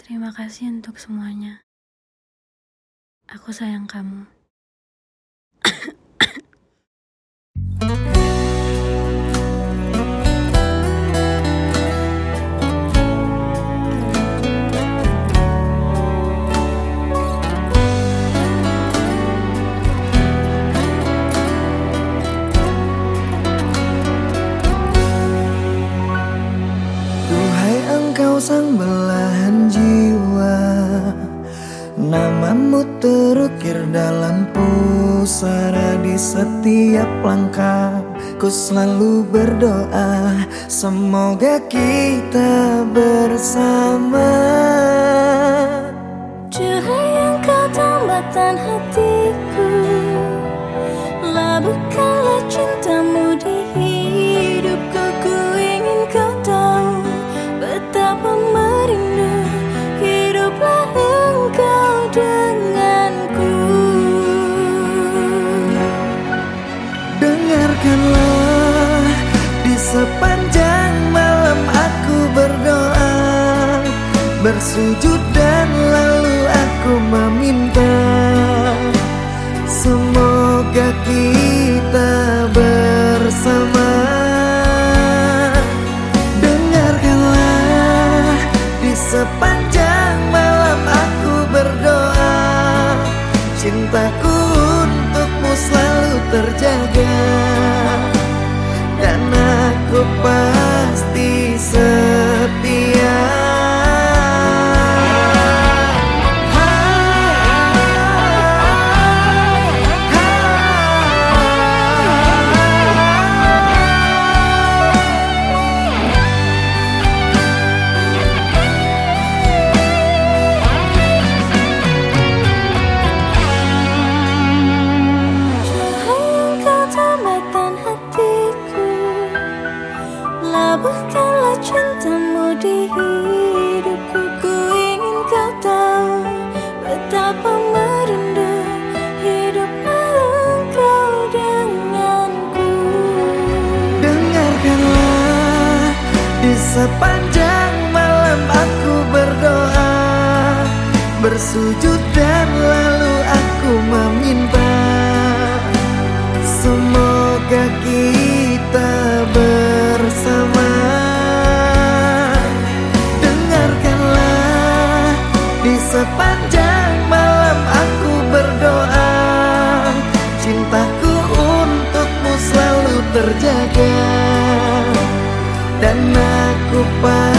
Terima kasih untuk semuanya. Aku sayang kamu. Duhai engkau sang belahan jiwa, namamu terukir dalam pusara. Di setiap langkah ku selalu berdoa, semoga kita bersama. Cahaya engkau tambatan hatiku, labuhkanlah cintamu di hidupku. Ku ingin kau tahu betapa merindu hiduplah engkau denganku. Dengarkanlah, di sepanjang malam aku berdoa, bersujud dan lalu aku meminta, semoga kita bersama. Dengarkanlah, di sepanjang malam aku berdoa, cintaku untukmu selalu terjaga, dan aku pasti setia. Labuhkanlah cintamu di hidupku. Ku ingin kau tahu betapa merindu hiduplah engkau denganku. Dengarkanlah, di sepanjang malam aku berdoa, bersujud dan lalu aku meminta, semoga kita bersama. Dengarkanlah, di sepanjang malam aku berdoa, cintaku untukmu selalu terjaga, dan aku